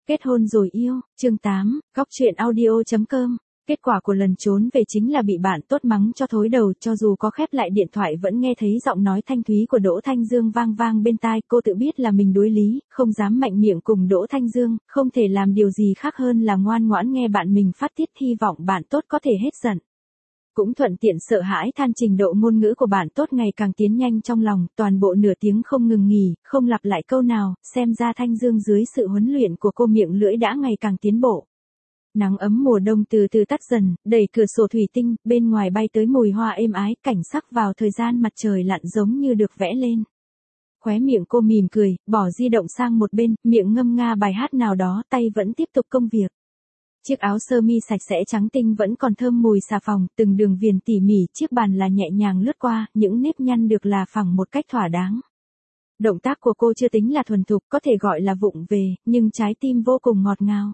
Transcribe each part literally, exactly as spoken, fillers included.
Kết hôn rồi yêu, chương tám, góc truyện audio chấm com. Kết quả của lần trốn về chính là bị bạn tốt mắng cho thối đầu, cho dù có khép lại điện thoại vẫn nghe thấy giọng nói thanh thúy của Đỗ Thanh Dương vang vang bên tai. Cô tự biết là mình đuối lý, không dám mạnh miệng cùng Đỗ Thanh Dương, không thể làm điều gì khác hơn là ngoan ngoãn nghe bạn mình phát tiết, hy vọng bạn tốt có thể hết giận. Cũng thuận tiện sợ hãi than trình độ ngôn ngữ của bạn tốt ngày càng tiến nhanh trong lòng, toàn bộ nửa tiếng không ngừng nghỉ, không lặp lại câu nào, xem ra Thanh Dương dưới sự huấn luyện của cô miệng lưỡi đã ngày càng tiến bộ. Nắng ấm mùa đông từ từ tắt dần, đẩy cửa sổ thủy tinh, bên ngoài bay tới mùi hoa êm ái, cảnh sắc vào thời gian mặt trời lặn giống như được vẽ lên. Khóe miệng cô mỉm cười, bỏ di động sang một bên, miệng ngâm nga bài hát nào đó, tay vẫn tiếp tục công việc. Chiếc áo sơ mi sạch sẽ trắng tinh vẫn còn thơm mùi xà phòng, từng đường viền tỉ mỉ, chiếc bàn là nhẹ nhàng lướt qua, những nếp nhăn được là phẳng một cách thỏa đáng. Động tác của cô chưa tính là thuần thục, có thể gọi là vụng về, nhưng trái tim vô cùng ngọt ngào.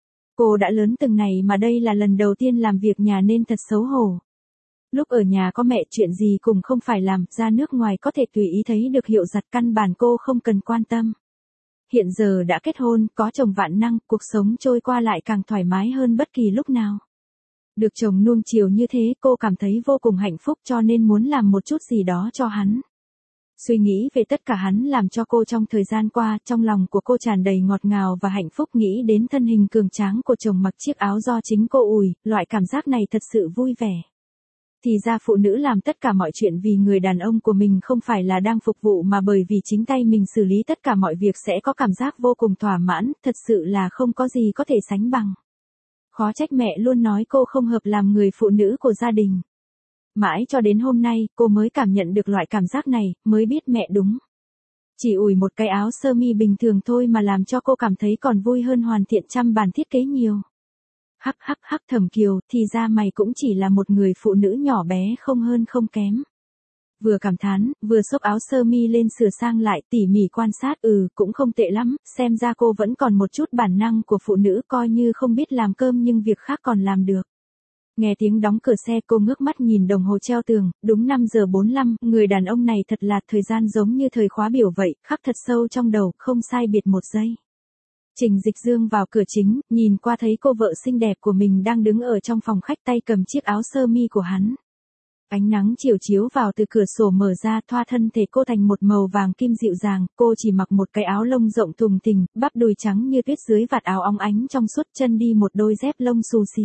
Cô đã lớn từng này mà đây là lần đầu tiên làm việc nhà nên thật xấu hổ. Lúc ở nhà có mẹ chuyện gì cũng không phải làm, ra nước ngoài có thể tùy ý thấy được hiệu giặt, căn bản cô không cần quan tâm. Hiện giờ đã kết hôn, có chồng vạn năng, cuộc sống trôi qua lại càng thoải mái hơn bất kỳ lúc nào. Được chồng nuông chiều như thế, cô cảm thấy vô cùng hạnh phúc cho nên muốn làm một chút gì đó cho hắn. Suy nghĩ về tất cả hắn làm cho cô trong thời gian qua, trong lòng của cô tràn đầy ngọt ngào và hạnh phúc, nghĩ đến thân hình cường tráng của chồng mặc chiếc áo do chính cô ủi, loại cảm giác này thật sự vui vẻ. Thì ra phụ nữ làm tất cả mọi chuyện vì người đàn ông của mình không phải là đang phục vụ mà bởi vì chính tay mình xử lý tất cả mọi việc sẽ có cảm giác vô cùng thỏa mãn, thật sự là không có gì có thể sánh bằng. Khó trách mẹ luôn nói cô không hợp làm người phụ nữ của gia đình. Mãi cho đến hôm nay, cô mới cảm nhận được loại cảm giác này, mới biết mẹ đúng. Chỉ ủi một cái áo sơ mi bình thường thôi mà làm cho cô cảm thấy còn vui hơn hoàn thiện trăm bàn thiết kế nhiều. Hắc hắc hắc Thẩm Kiều, thì ra mày cũng chỉ là một người phụ nữ nhỏ bé không hơn không kém. Vừa cảm thán, vừa xốc áo sơ mi lên sửa sang lại, tỉ mỉ quan sát, ừ, cũng không tệ lắm, xem ra cô vẫn còn một chút bản năng của phụ nữ, coi như không biết làm cơm nhưng việc khác còn làm được. Nghe tiếng đóng cửa xe, cô ngước mắt nhìn đồng hồ treo tường, đúng năm giờ bốn mươi lăm, người đàn ông này thật là thời gian giống như thời khóa biểu vậy, khắc thật sâu trong đầu, không sai biệt một giây. Trình Dịch Dương vào cửa chính, nhìn qua thấy cô vợ xinh đẹp của mình đang đứng ở trong phòng khách, tay cầm chiếc áo sơ mi của hắn. Ánh nắng chiều chiếu vào từ cửa sổ mở ra, thoa thân thể cô thành một màu vàng kim dịu dàng, cô chỉ mặc một cái áo lông rộng thùng thình, bắp đùi trắng như tuyết dưới vạt áo óng ánh trong suốt, chân đi một đôi dép lông xù xì.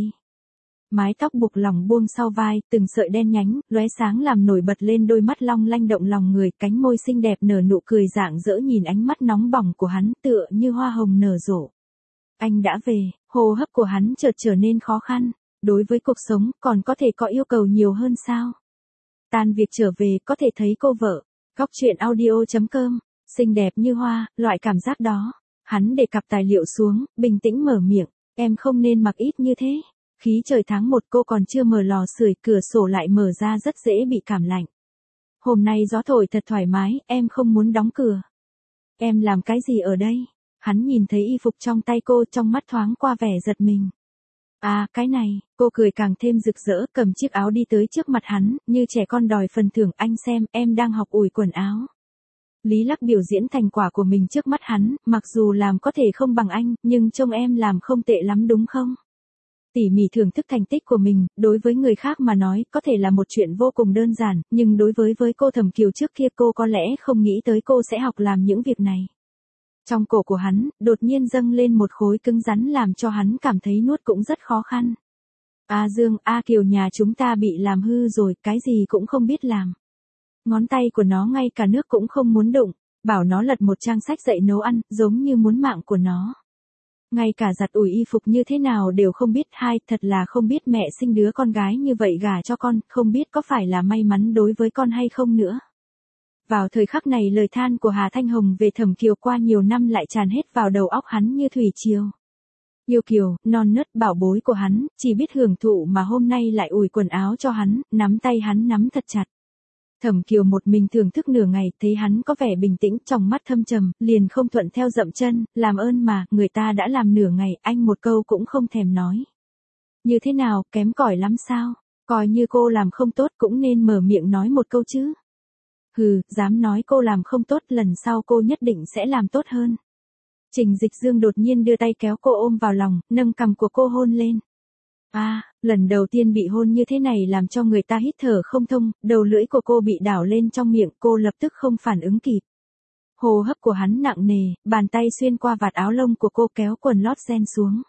Mái tóc buộc lỏng buông sau vai, từng sợi đen nhánh, lóe sáng làm nổi bật lên đôi mắt long lanh động lòng người, cánh môi xinh đẹp nở nụ cười rạng rỡ nhìn ánh mắt nóng bỏng của hắn, tựa như hoa hồng nở rộ. Anh đã về, hô hấp của hắn chợt trở nên khó khăn, đối với cuộc sống, còn có thể có yêu cầu nhiều hơn sao? Tan việc trở về, có thể thấy cô vợ, góc truyện audio chấm com, xinh đẹp như hoa, loại cảm giác đó. Hắn để cặp tài liệu xuống, bình tĩnh mở miệng, em không nên mặc ít như thế. Khí trời tháng một, cô còn chưa mở lò sưởi, cửa sổ lại mở ra rất dễ bị cảm lạnh. Hôm nay gió thổi thật thoải mái, em không muốn đóng cửa. Em làm cái gì ở đây? Hắn nhìn thấy y phục trong tay cô, trong mắt thoáng qua vẻ giật mình. À, cái này, cô cười càng thêm rực rỡ, cầm chiếc áo đi tới trước mặt hắn, như trẻ con đòi phần thưởng, anh xem, em đang học ủi quần áo. Lý Lắc biểu diễn thành quả của mình trước mắt hắn, mặc dù làm có thể không bằng anh, nhưng trông em làm không tệ lắm đúng không? Tỉ mỉ thưởng thức thành tích của mình, đối với người khác mà nói, có thể là một chuyện vô cùng đơn giản, nhưng đối với với cô Thẩm Kiều trước kia cô có lẽ không nghĩ tới cô sẽ học làm những việc này. Trong cổ của hắn, đột nhiên dâng lên một khối cứng rắn làm cho hắn cảm thấy nuốt cũng rất khó khăn. A Dương, A Kiều nhà chúng ta bị làm hư rồi, cái gì cũng không biết làm. Ngón tay của nó ngay cả nước cũng không muốn đụng, bảo nó lật một trang sách dạy nấu ăn, giống như muốn mạng của nó. Ngay cả giặt ủi y phục như thế nào đều không biết, hai, thật là không biết mẹ sinh đứa con gái như vậy gả cho con, không biết có phải là may mắn đối với con hay không nữa. Vào thời khắc này lời than của Hà Thanh Hồng về Thẩm Kiều qua nhiều năm lại tràn hết vào đầu óc hắn như thủy triều. Yêu Kiều, non nớt bảo bối của hắn, chỉ biết hưởng thụ mà hôm nay lại ủi quần áo cho hắn, nắm tay hắn nắm thật chặt. Thẩm Kiều một mình thưởng thức nửa ngày, thấy hắn có vẻ bình tĩnh, trong mắt thâm trầm, liền không thuận theo dậm chân, làm ơn mà, người ta đã làm nửa ngày, anh một câu cũng không thèm nói. Như thế nào, kém cỏi lắm sao? Coi như cô làm không tốt cũng nên mở miệng nói một câu chứ. Hừ, dám nói cô làm không tốt, lần sau cô nhất định sẽ làm tốt hơn. Trình Dịch Dương đột nhiên đưa tay kéo cô ôm vào lòng, nâng cằm của cô hôn lên. À, lần đầu tiên bị hôn như thế này làm cho người ta hít thở không thông, đầu lưỡi của cô bị đảo lên trong miệng, cô lập tức không phản ứng kịp. Hô hấp của hắn nặng nề, bàn tay xuyên qua vạt áo lông của cô kéo quần lót ren xuống.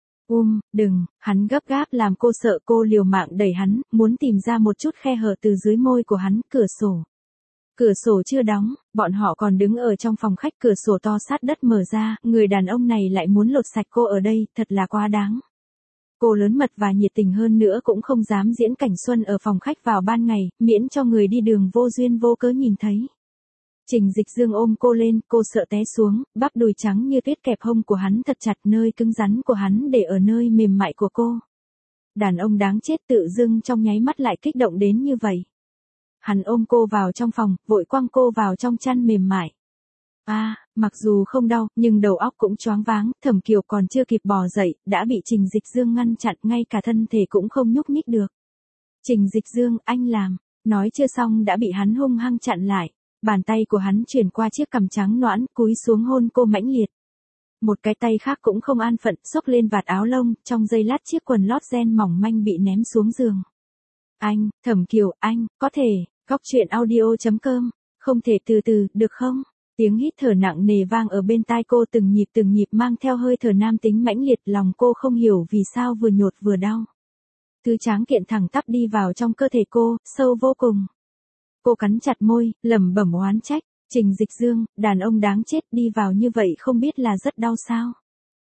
Um, đừng, hắn gấp gáp làm cô sợ, cô liều mạng đẩy hắn, muốn tìm ra một chút khe hở từ dưới môi của hắn. Cửa sổ. Cửa sổ chưa đóng, bọn họ còn đứng ở trong phòng khách, cửa sổ to sát đất mở ra, người đàn ông này lại muốn lột sạch cô ở đây, thật là quá đáng. Cô lớn mật và nhiệt tình hơn nữa cũng không dám diễn cảnh xuân ở phòng khách vào ban ngày, miễn cho người đi đường vô duyên vô cớ nhìn thấy. Trình Dịch Dương ôm cô lên, cô sợ té xuống, bắp đùi trắng như tuyết kẹp hông của hắn thật chặt, nơi cứng rắn của hắn để ở nơi mềm mại của cô. Đàn ông đáng chết tự dưng trong nháy mắt lại kích động đến như vậy. Hắn ôm cô vào trong phòng, vội quăng cô vào trong chăn mềm mại. À, mặc dù không đau, nhưng đầu óc cũng choáng váng, Thẩm Kiều còn chưa kịp bò dậy, đã bị Trình Dịch Dương ngăn chặn, ngay cả thân thể cũng không nhúc nhích được. Trình Dịch Dương, anh làm, nói chưa xong đã bị hắn hung hăng chặn lại. Bàn tay của hắn chuyển qua chiếc cằm trắng nõn, cúi xuống hôn cô mãnh liệt. Một cái tay khác cũng không an phận, xốc lên vạt áo lông, trong giây lát chiếc quần lót ren mỏng manh bị ném xuống giường. Anh, Thẩm Kiều, anh, có thể, góc truyện audio chấm com, không thể từ từ, được không? Tiếng hít thở nặng nề vang ở bên tai cô, từng nhịp từng nhịp mang theo hơi thở nam tính mãnh liệt, lòng cô không hiểu vì sao vừa nhột vừa đau. Thứ tráng kiện thẳng tắp đi vào trong cơ thể cô, sâu vô cùng. Cô cắn chặt môi, lẩm bẩm oán trách, Trình Dịch Dương, đàn ông đáng chết, đi vào như vậy không biết là rất đau sao?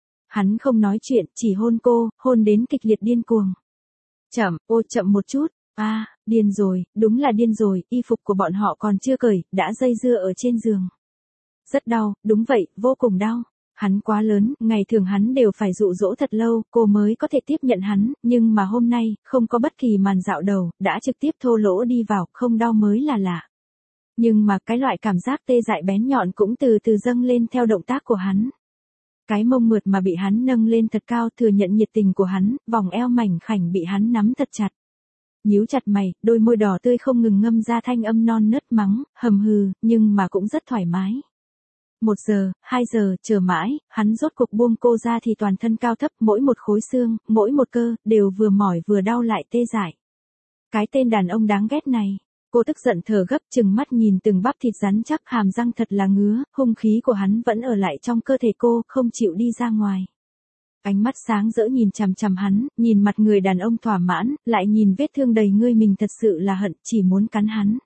Hắn không nói chuyện, chỉ hôn cô, hôn đến kịch liệt điên cuồng. Chậm, ô chậm một chút, a, à, điên rồi, đúng là điên rồi, y phục của bọn họ còn chưa cởi, đã dây dưa ở trên giường. Rất đau, đúng vậy, vô cùng đau. Hắn quá lớn, ngày thường hắn đều phải dụ dỗ thật lâu, cô mới có thể tiếp nhận hắn, nhưng mà hôm nay, không có bất kỳ màn dạo đầu, đã trực tiếp thô lỗ đi vào, không đau mới là lạ. Nhưng mà cái loại cảm giác tê dại bén nhọn cũng từ từ dâng lên theo động tác của hắn. Cái mông mượt mà bị hắn nâng lên thật cao, thừa nhận nhiệt tình của hắn, vòng eo mảnh khảnh bị hắn nắm thật chặt. Nhíu chặt mày, đôi môi đỏ tươi không ngừng ngâm ra thanh âm non nớt mắng, hầm hừ, nhưng mà cũng rất thoải mái. Một giờ, hai giờ, chờ mãi, hắn rốt cuộc buông cô ra thì toàn thân cao thấp, mỗi một khối xương, mỗi một cơ, đều vừa mỏi vừa đau lại tê dại. Cái tên đàn ông đáng ghét này. Cô tức giận thở gấp, chừng mắt nhìn từng bắp thịt rắn chắc, hàm răng thật là ngứa, hung khí của hắn vẫn ở lại trong cơ thể cô, không chịu đi ra ngoài. Ánh mắt sáng rỡ nhìn chằm chằm hắn, nhìn mặt người đàn ông thỏa mãn, lại nhìn vết thương đầy người mình, thật sự là hận, chỉ muốn cắn hắn.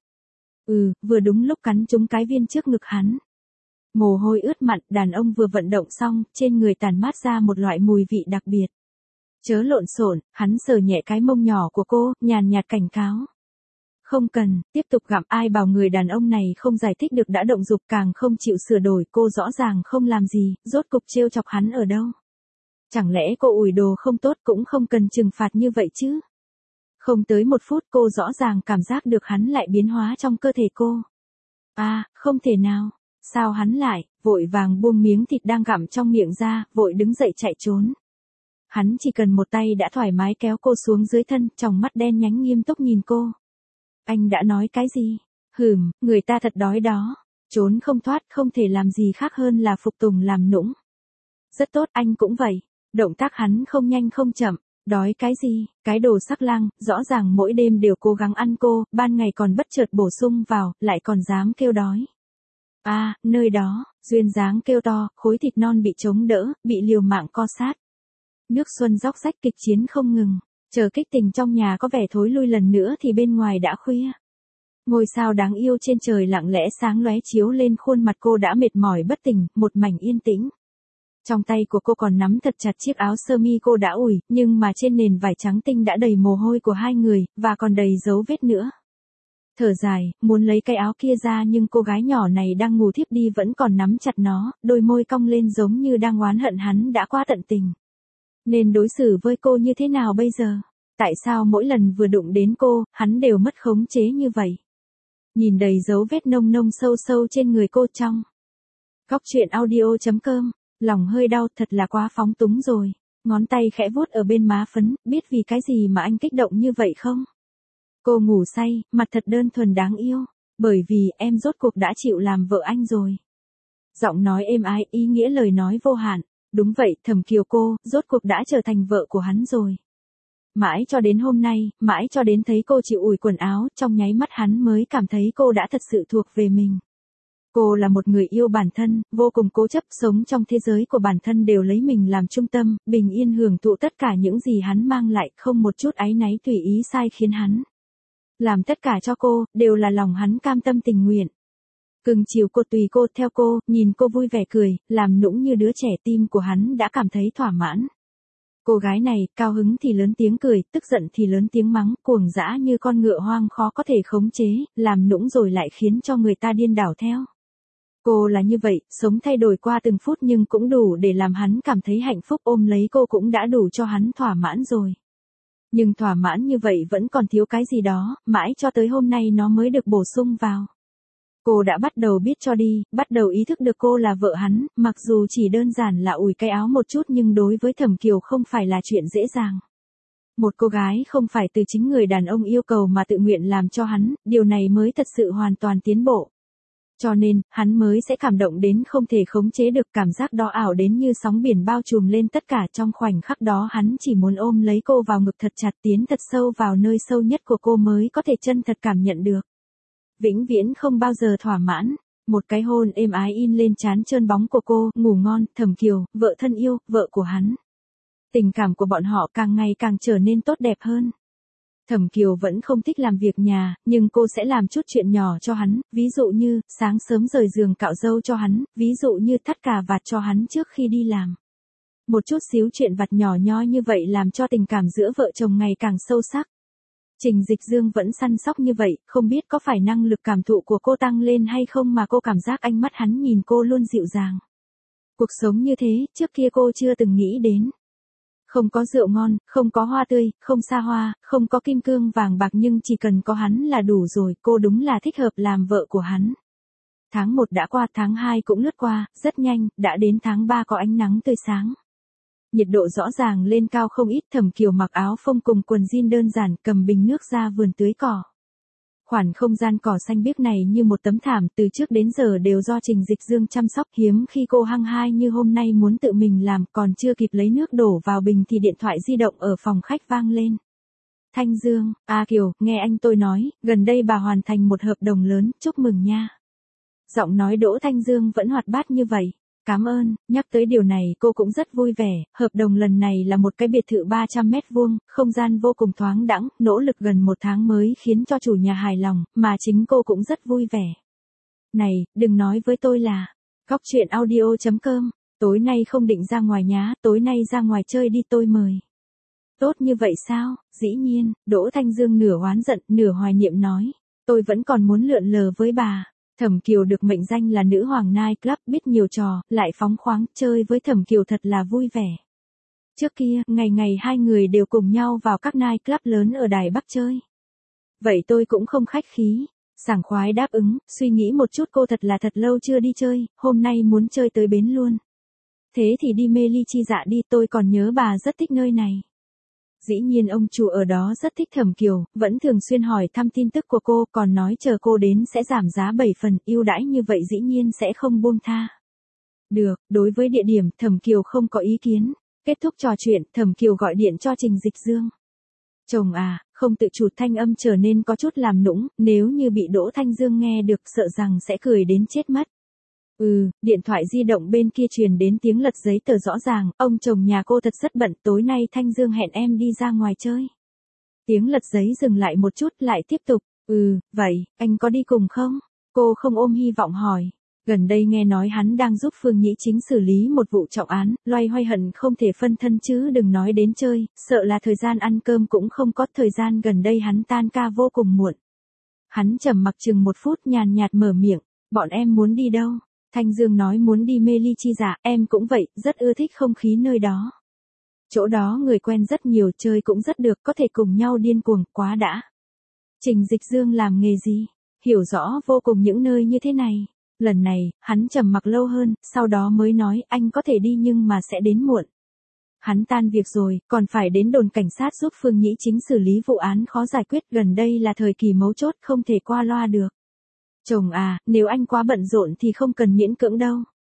Ừ, vừa đúng lúc cắn trúng cái viên trước ngực hắn. Mồ hôi ướt mặn, đàn ông vừa vận động xong, trên người tản mát ra một loại mùi vị đặc biệt. Chớ lộn xộn, hắn sờ nhẹ cái mông nhỏ của cô, nhàn nhạt cảnh cáo. Không cần, tiếp tục gặm, ai bảo người đàn ông này không giải thích được đã động dục, càng không chịu sửa đổi, cô rõ ràng không làm gì, rốt cục trêu chọc hắn ở đâu. Chẳng lẽ cô ủi đồ không tốt cũng không cần trừng phạt như vậy chứ? Không tới một phút cô rõ ràng cảm giác được hắn lại biến hóa trong cơ thể cô. À, không thể nào. Sao hắn lại, vội vàng buông miếng thịt đang gặm trong miệng ra, vội đứng dậy chạy trốn. Hắn chỉ cần một tay đã thoải mái kéo cô xuống dưới thân, tròng mắt đen nhánh nghiêm túc nhìn cô. Anh đã nói cái gì? Hừm, người ta thật đói đó. Trốn không thoát, không thể làm gì khác hơn là phục tùng làm nũng. Rất tốt, anh cũng vậy. Động tác hắn không nhanh không chậm. Đói cái gì? Cái đồ sắc lang, rõ ràng mỗi đêm đều cố gắng ăn cô, ban ngày còn bất chợt bổ sung vào, lại còn dám kêu đói. À, nơi đó, duyên dáng kêu to, khối thịt non bị chống đỡ, bị liều mạng co sát. Nước xuân róc rách, kịch chiến không ngừng. Chờ kích tình trong nhà có vẻ thối lui lần nữa thì bên ngoài đã khuya. Ngôi sao đáng yêu trên trời lặng lẽ sáng lóe chiếu lên khuôn mặt cô đã mệt mỏi bất tỉnh, một mảnh yên tĩnh. Trong tay của cô còn nắm thật chặt chiếc áo sơ mi cô đã ủi, nhưng mà trên nền vải trắng tinh đã đầy mồ hôi của hai người, và còn đầy dấu vết nữa. Thở dài, muốn lấy cái áo kia ra nhưng cô gái nhỏ này đang ngủ thiếp đi vẫn còn nắm chặt nó, đôi môi cong lên giống như đang oán hận hắn đã quá tận tình. Nên đối xử với cô như thế nào bây giờ? Tại sao mỗi lần vừa đụng đến cô, hắn đều mất khống chế như vậy? Nhìn đầy dấu vết nông nông sâu sâu trên người cô trong. Góc truyện audio chấm com, lòng hơi đau, thật là quá phóng túng rồi. Ngón tay khẽ vuốt ở bên má phấn, biết vì cái gì mà anh kích động như vậy không? Cô ngủ say, mặt thật đơn thuần đáng yêu. Bởi vì em rốt cuộc đã chịu làm vợ anh rồi. Giọng nói êm ái, ý nghĩa lời nói vô hạn. Đúng vậy, Thẩm Kiều cô, rốt cuộc đã trở thành vợ của hắn rồi. Mãi cho đến hôm nay, mãi cho đến thấy cô chịu ủi quần áo, trong nháy mắt hắn mới cảm thấy cô đã thật sự thuộc về mình. Cô là một người yêu bản thân, vô cùng cố chấp, sống trong thế giới của bản thân, đều lấy mình làm trung tâm, bình yên hưởng thụ tất cả những gì hắn mang lại, không một chút áy náy tùy ý sai khiến hắn. Làm tất cả cho cô, đều là lòng hắn cam tâm tình nguyện. Cưng chiều cô, tùy cô, theo cô, nhìn cô vui vẻ cười, làm nũng như đứa trẻ, tim của hắn đã cảm thấy thỏa mãn. Cô gái này, cao hứng thì lớn tiếng cười, tức giận thì lớn tiếng mắng, cuồng dã như con ngựa hoang khó có thể khống chế, làm nũng rồi lại khiến cho người ta điên đảo theo. Cô là như vậy, sống thay đổi qua từng phút nhưng cũng đủ để làm hắn cảm thấy hạnh phúc, ôm lấy cô cũng đã đủ cho hắn thỏa mãn rồi. Nhưng thỏa mãn như vậy vẫn còn thiếu cái gì đó, mãi cho tới hôm nay nó mới được bổ sung vào. Cô đã bắt đầu biết cho đi, bắt đầu ý thức được cô là vợ hắn, mặc dù chỉ đơn giản là ủi cái áo một chút nhưng đối với Thẩm Kiều không phải là chuyện dễ dàng. Một cô gái không phải từ chính người đàn ông yêu cầu mà tự nguyện làm cho hắn, điều này mới thật sự hoàn toàn tiến bộ. Cho nên, hắn mới sẽ cảm động đến không thể khống chế được, cảm giác đó ảo đến như sóng biển bao trùm lên tất cả, trong khoảnh khắc đó hắn chỉ muốn ôm lấy cô vào ngực thật chặt, tiến thật sâu vào nơi sâu nhất của cô mới có thể chân thật cảm nhận được. Vĩnh viễn không bao giờ thỏa mãn. Một cái hôn êm ái in lên trán trơn bóng của cô, ngủ ngon, Thẩm Kiều, vợ thân yêu, vợ của hắn. Tình cảm của bọn họ càng ngày càng trở nên tốt đẹp hơn. Thẩm Kiều vẫn không thích làm việc nhà, nhưng cô sẽ làm chút chuyện nhỏ cho hắn, ví dụ như, sáng sớm rời giường cạo râu cho hắn, ví dụ như thắt cà vạt cho hắn trước khi đi làm. Một chút xíu chuyện vặt nhỏ nhoi như vậy làm cho tình cảm giữa vợ chồng ngày càng sâu sắc. Trình Dịch Dương vẫn săn sóc như vậy, không biết có phải năng lực cảm thụ của cô tăng lên hay không mà cô cảm giác ánh mắt hắn nhìn cô luôn dịu dàng. Cuộc sống như thế, trước kia cô chưa từng nghĩ đến. Không có rượu ngon, không có hoa tươi, không xa hoa, không có kim cương vàng bạc nhưng chỉ cần có hắn là đủ rồi, cô đúng là thích hợp làm vợ của hắn. Tháng một đã qua, tháng hai cũng lướt qua, rất nhanh, đã đến tháng ba có ánh nắng tươi sáng. Nhiệt độ rõ ràng lên cao không ít, Thẩm Kiều mặc áo phông cùng quần jean đơn giản, cầm bình nước ra vườn tưới cỏ. Khoản không gian cỏ xanh biếc này như một tấm thảm, từ trước đến giờ đều do Trình Dịch Dương chăm sóc, hiếm khi cô hăng hai như hôm nay muốn tự mình làm, còn chưa kịp lấy nước đổ vào bình thì điện thoại di động ở phòng khách vang lên. Thanh Dương, A Kiều, nghe anh tôi nói, gần đây bà hoàn thành một hợp đồng lớn, chúc mừng nha. Giọng nói Đỗ Thanh Dương vẫn hoạt bát như vậy. Cảm ơn, nhắc tới điều này cô cũng rất vui vẻ, hợp đồng lần này là một cái biệt thự ba trăm mét vuông, không gian vô cùng thoáng đãng, nỗ lực gần một tháng mới khiến cho chủ nhà hài lòng, mà chính cô cũng rất vui vẻ. Này, đừng nói với tôi là, góc truyện audio chấm com, tối nay không định ra ngoài nhá, tối nay ra ngoài chơi đi tôi mời. Tốt như vậy sao, dĩ nhiên, Đỗ Thanh Dương nửa oán giận, nửa hoài niệm nói, tôi vẫn còn muốn lượn lờ với bà. Thẩm Kiều được mệnh danh là nữ hoàng night club, biết nhiều trò, lại phóng khoáng, chơi với Thẩm Kiều thật là vui vẻ. Trước kia, ngày ngày hai người đều cùng nhau vào các night club lớn ở Đài Bắc chơi. Vậy tôi cũng không khách khí, sảng khoái đáp ứng, suy nghĩ một chút cô thật là thật lâu chưa đi chơi, hôm nay muốn chơi tới bến luôn. Thế thì đi Mê Ly Chi Dạ đi, tôi còn nhớ bà rất thích nơi này. Dĩ nhiên ông chủ ở đó rất thích Thẩm Kiều, vẫn thường xuyên hỏi thăm tin tức của cô, còn nói chờ cô đến sẽ giảm giá bảy phần, ưu đãi như vậy dĩ nhiên sẽ không buông tha. Được, đối với địa điểm, Thẩm Kiều không có ý kiến. Kết thúc trò chuyện, Thẩm Kiều gọi điện cho Trình Dịch Dương. Chồng à, không tự chủ, thanh âm trở nên có chút làm nũng, nếu như bị Đỗ Thanh Dương nghe được sợ rằng sẽ cười đến chết mất. Ừ, điện thoại di động bên kia truyền đến tiếng lật giấy tờ rõ ràng, ông chồng nhà cô thật rất bận, tối nay Thanh Dương hẹn em đi ra ngoài chơi. Tiếng lật giấy dừng lại một chút lại tiếp tục, ừ, vậy, anh có đi cùng không? Cô không ôm hy vọng hỏi. Gần đây nghe nói hắn đang giúp Phương Nhĩ Chính xử lý một vụ trọng án, loay hoay hận không thể phân thân chứ đừng nói đến chơi, sợ là thời gian ăn cơm cũng không có, thời gian gần đây hắn tan ca vô cùng muộn. Hắn trầm mặc chừng một phút nhàn nhạt mở miệng, bọn em muốn đi đâu? Thanh Dương nói muốn đi Mê Ly Chi Dạ, em cũng vậy, rất ưa thích không khí nơi đó. Chỗ đó người quen rất nhiều, chơi cũng rất được, có thể cùng nhau điên cuồng, quá đã. Trình Dịch Dương làm nghề gì? Hiểu rõ vô cùng những nơi như thế này. Lần này, hắn trầm mặc lâu hơn, sau đó mới nói anh có thể đi nhưng mà sẽ đến muộn. Hắn tan việc rồi, còn phải đến đồn cảnh sát giúp Phương Nhĩ Chính xử lý vụ án khó giải quyết, gần đây là thời kỳ mấu chốt, không thể qua loa được. Chồng à, nếu anh quá bận rộn thì không cần miễn cưỡng đâu.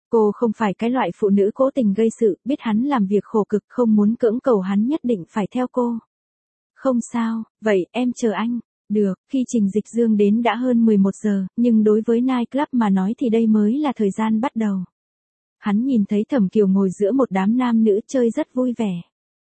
Cô không phải cái loại phụ nữ cố tình gây sự, biết hắn làm việc khổ cực không muốn cưỡng cầu hắn nhất định phải theo cô. Không sao, vậy em chờ anh. Được, khi Trình Dịch Dương đến đã hơn mười một giờ, nhưng đối với Night Club mà nói thì đây mới là thời gian bắt đầu. Hắn nhìn thấy Thẩm Kiều ngồi giữa một đám nam nữ chơi rất vui vẻ.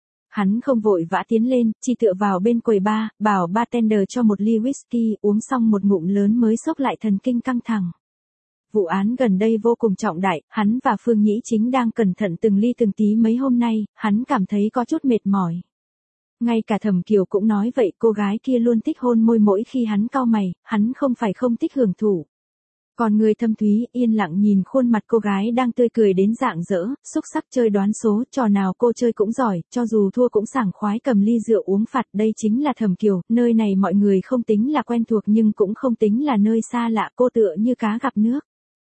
Hắn không vội vã tiến lên, chỉ tựa vào bên quầy bar, bảo bartender cho một ly whisky, uống xong một ngụm lớn mới xốc lại thần kinh căng thẳng. Vụ án gần đây vô cùng trọng đại, hắn và Phương Nhĩ Chính đang cẩn thận từng ly từng tí mấy hôm nay, hắn cảm thấy có chút mệt mỏi. Ngay cả Thẩm Kiều cũng nói vậy, cô gái kia luôn thích hôn môi mỗi khi hắn cau mày, hắn không phải không thích hưởng thụ. Còn người thâm thúy yên lặng nhìn khuôn mặt cô gái đang tươi cười đến rạng rỡ, xúc sắc chơi đoán số, trò nào cô chơi cũng giỏi, cho dù thua cũng sảng khoái cầm ly rượu uống phạt. Đây chính là Thẩm Kiều, nơi này mọi người không tính là quen thuộc nhưng cũng không tính là nơi xa lạ, cô tựa như cá gặp nước.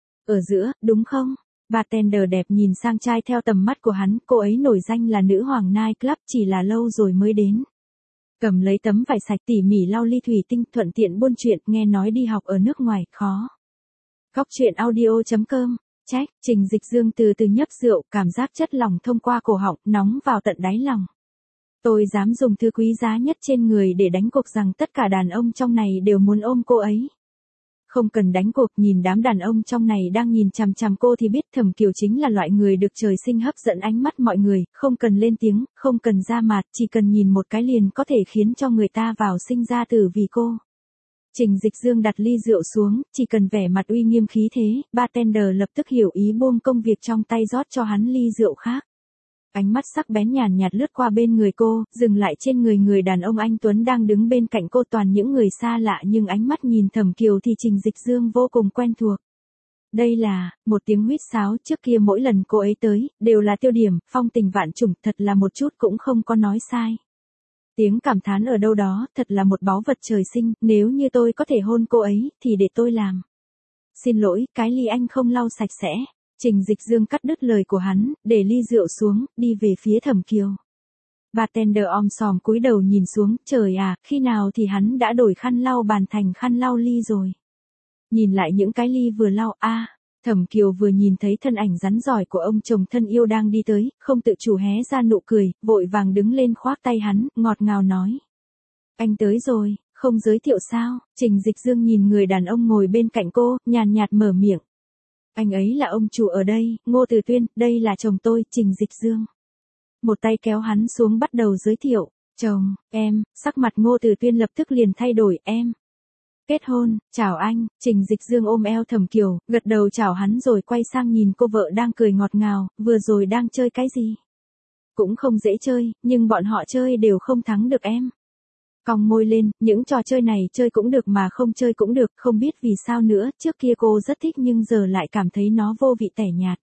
Ở giữa, đúng không? Bartender đẹp nhìn sang trai theo tầm mắt của hắn, cô ấy nổi danh là nữ hoàng Night Club, chỉ là lâu rồi mới đến. Cầm lấy tấm vải sạch tỉ mỉ lau ly thủy tinh, thuận tiện buôn chuyện, nghe nói đi học ở nước ngoài, khó. Góc truyện audio chấm com, trách, Trình Dịch Dương từ từ nhấp rượu, cảm giác chất lỏng thông qua cổ họng, nóng vào tận đáy lòng. Tôi dám dùng thứ quý giá nhất trên người để đánh cuộc rằng tất cả đàn ông trong này đều muốn ôm cô ấy. Không cần đánh cuộc, nhìn đám đàn ông trong này đang nhìn chằm chằm cô thì biết Thẩm Kiều chính là loại người được trời sinh hấp dẫn ánh mắt mọi người, không cần lên tiếng, không cần ra mặt, chỉ cần nhìn một cái liền có thể khiến cho người ta vào sinh ra tử vì cô. Trình Dịch Dương đặt ly rượu xuống, chỉ cần vẻ mặt uy nghiêm khí thế, bartender lập tức hiểu ý buông công việc trong tay rót cho hắn ly rượu khác. Ánh mắt sắc bén nhàn nhạt lướt qua bên người cô, dừng lại trên người người đàn ông anh Tuấn đang đứng bên cạnh cô, toàn những người xa lạ nhưng ánh mắt nhìn Thẩm Kiều thì Trình Dịch Dương vô cùng quen thuộc. Đây là, một tiếng huýt sáo, trước kia mỗi lần cô ấy tới, đều là tiêu điểm, phong tình vạn trùng, thật là một chút cũng không có nói sai. Tiếng cảm thán ở đâu đó, thật là một báu vật trời sinh, nếu như tôi có thể hôn cô ấy, thì để tôi làm. Xin lỗi, cái ly anh không lau sạch sẽ. Trình Dịch Dương cắt đứt lời của hắn, để ly rượu xuống, đi về phía Thẩm Kiều. Bartender om sòm cúi đầu nhìn xuống, trời à, khi nào thì hắn đã đổi khăn lau bàn thành khăn lau ly rồi. Nhìn lại những cái ly vừa lau, a à, Thẩm Kiều vừa nhìn thấy thân ảnh rắn giỏi của ông chồng thân yêu đang đi tới, không tự chủ hé ra nụ cười, vội vàng đứng lên khoác tay hắn, ngọt ngào nói. Anh tới rồi, không giới thiệu sao? Trình Dịch Dương nhìn người đàn ông ngồi bên cạnh cô, nhàn nhạt mở miệng. Anh ấy là ông chủ ở đây, Ngô Từ Tuyên, đây là chồng tôi, Trình Dịch Dương. Một tay kéo hắn xuống bắt đầu giới thiệu, chồng, em, sắc mặt Ngô Từ Tuyên lập tức liền thay đổi, em. Kết hôn, chào anh, Trình Dịch Dương ôm eo Thẩm Kiều, gật đầu chào hắn rồi quay sang nhìn cô vợ đang cười ngọt ngào, vừa rồi đang chơi cái gì? Cũng không dễ chơi, nhưng bọn họ chơi đều không thắng được em. Cong môi lên, những trò chơi này chơi cũng được mà không chơi cũng được, không biết vì sao nữa, trước kia cô rất thích nhưng giờ lại cảm thấy nó vô vị tẻ nhạt.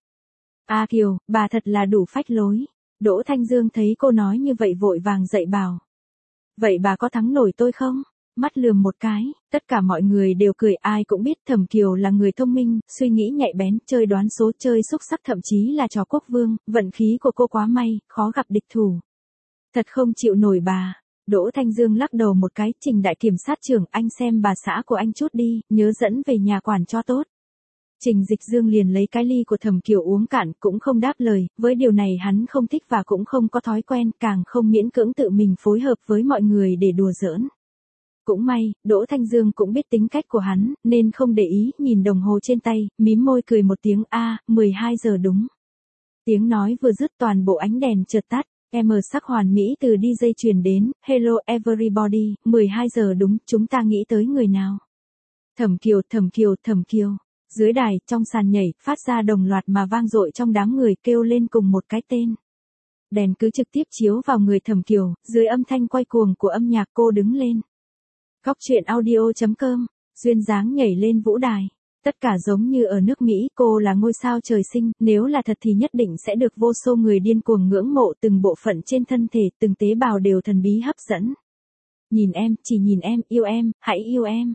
A Kiều, bà thật là đủ phách lối. Đỗ Thanh Dương thấy cô nói như vậy vội vàng dậy bảo. Vậy bà có thắng nổi tôi không? Mắt lườm một cái, tất cả mọi người đều cười, ai cũng biết Thẩm Kiều là người thông minh, suy nghĩ nhạy bén, chơi đoán số, chơi xúc sắc, thậm chí là trò quốc vương, vận khí của cô quá may, khó gặp địch thủ. Thật không chịu nổi bà. Đỗ Thanh Dương lắc đầu một cái, Trình đại kiểm sát trưởng, anh xem bà xã của anh chút đi, nhớ dẫn về nhà quản cho tốt. Trình Dịch Dương liền lấy cái ly của Thẩm Kiều uống cạn, cũng không đáp lời, với điều này hắn không thích và cũng không có thói quen, càng không miễn cưỡng tự mình phối hợp với mọi người để đùa giỡn. Cũng may, Đỗ Thanh Dương cũng biết tính cách của hắn, nên không để ý, nhìn đồng hồ trên tay, mím môi cười một tiếng, a, mười hai giờ đúng. Tiếng nói vừa dứt toàn bộ ánh đèn chợt tắt. Em ở sắc hoàn mỹ từ đi dây truyền đến, hello everybody, mười hai giờ đúng, chúng ta nghĩ tới người nào? Thẩm Kiều, Thẩm Kiều, Thẩm Kiều. Dưới đài, trong sàn nhảy, phát ra đồng loạt mà vang dội trong đám người kêu lên cùng một cái tên. Đèn cứ trực tiếp chiếu vào người Thẩm Kiều, dưới âm thanh quay cuồng của âm nhạc cô đứng lên. Góc truyện audio chấm com, duyên dáng nhảy lên vũ đài. Tất cả giống như ở nước Mỹ, cô là ngôi sao trời sinh, nếu là thật thì nhất định sẽ được vô số người điên cuồng ngưỡng mộ, từng bộ phận trên thân thể, từng tế bào đều thần bí hấp dẫn. Nhìn em, chỉ nhìn em, yêu em, hãy yêu em.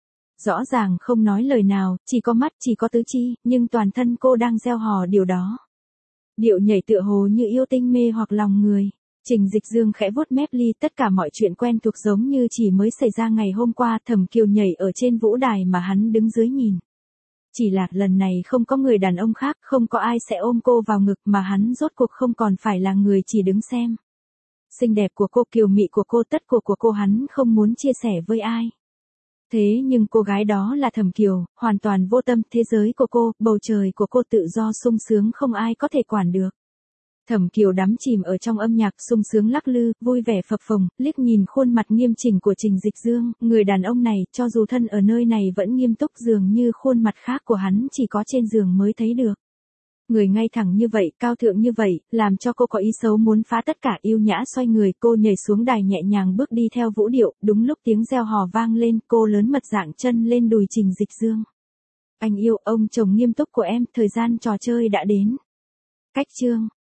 Rõ ràng không nói lời nào, chỉ có mắt, chỉ có tứ chi, nhưng toàn thân cô đang gieo hò điều đó. Điệu nhảy tựa hồ như yêu tinh mê hoặc lòng người. Trình Dịch Dương khẽ vuốt mép ly, tất cả mọi chuyện quen thuộc giống như chỉ mới xảy ra ngày hôm qua, Thẩm Kiều nhảy ở trên vũ đài mà hắn đứng dưới nhìn. Chỉ là lần này không có người đàn ông khác, không có ai sẽ ôm cô vào ngực mà hắn rốt cuộc không còn phải là người chỉ đứng xem. Xinh đẹp của cô, kiều mị của cô, tất của của cô hắn không muốn chia sẻ với ai. Thế nhưng cô gái đó là Thẩm Kiều, hoàn toàn vô tâm, thế giới của cô, bầu trời của cô tự do sung sướng không ai có thể quản được. Thẩm Kiều đắm chìm ở trong âm nhạc sung sướng lắc lư, vui vẻ phập phồng, liếc nhìn khuôn mặt nghiêm chỉnh của Trình Dịch Dương, người đàn ông này, cho dù thân ở nơi này vẫn nghiêm túc dường như khuôn mặt khác của hắn chỉ có trên giường mới thấy được. Người ngay thẳng như vậy, cao thượng như vậy, làm cho cô có ý xấu muốn phá tất cả, yêu nhã xoay người, cô nhảy xuống đài nhẹ nhàng bước đi theo vũ điệu, đúng lúc tiếng reo hò vang lên, cô lớn mật dạng chân lên đùi Trình Dịch Dương. Anh yêu, ông chồng nghiêm túc của em, thời gian trò chơi đã đến. Cách chương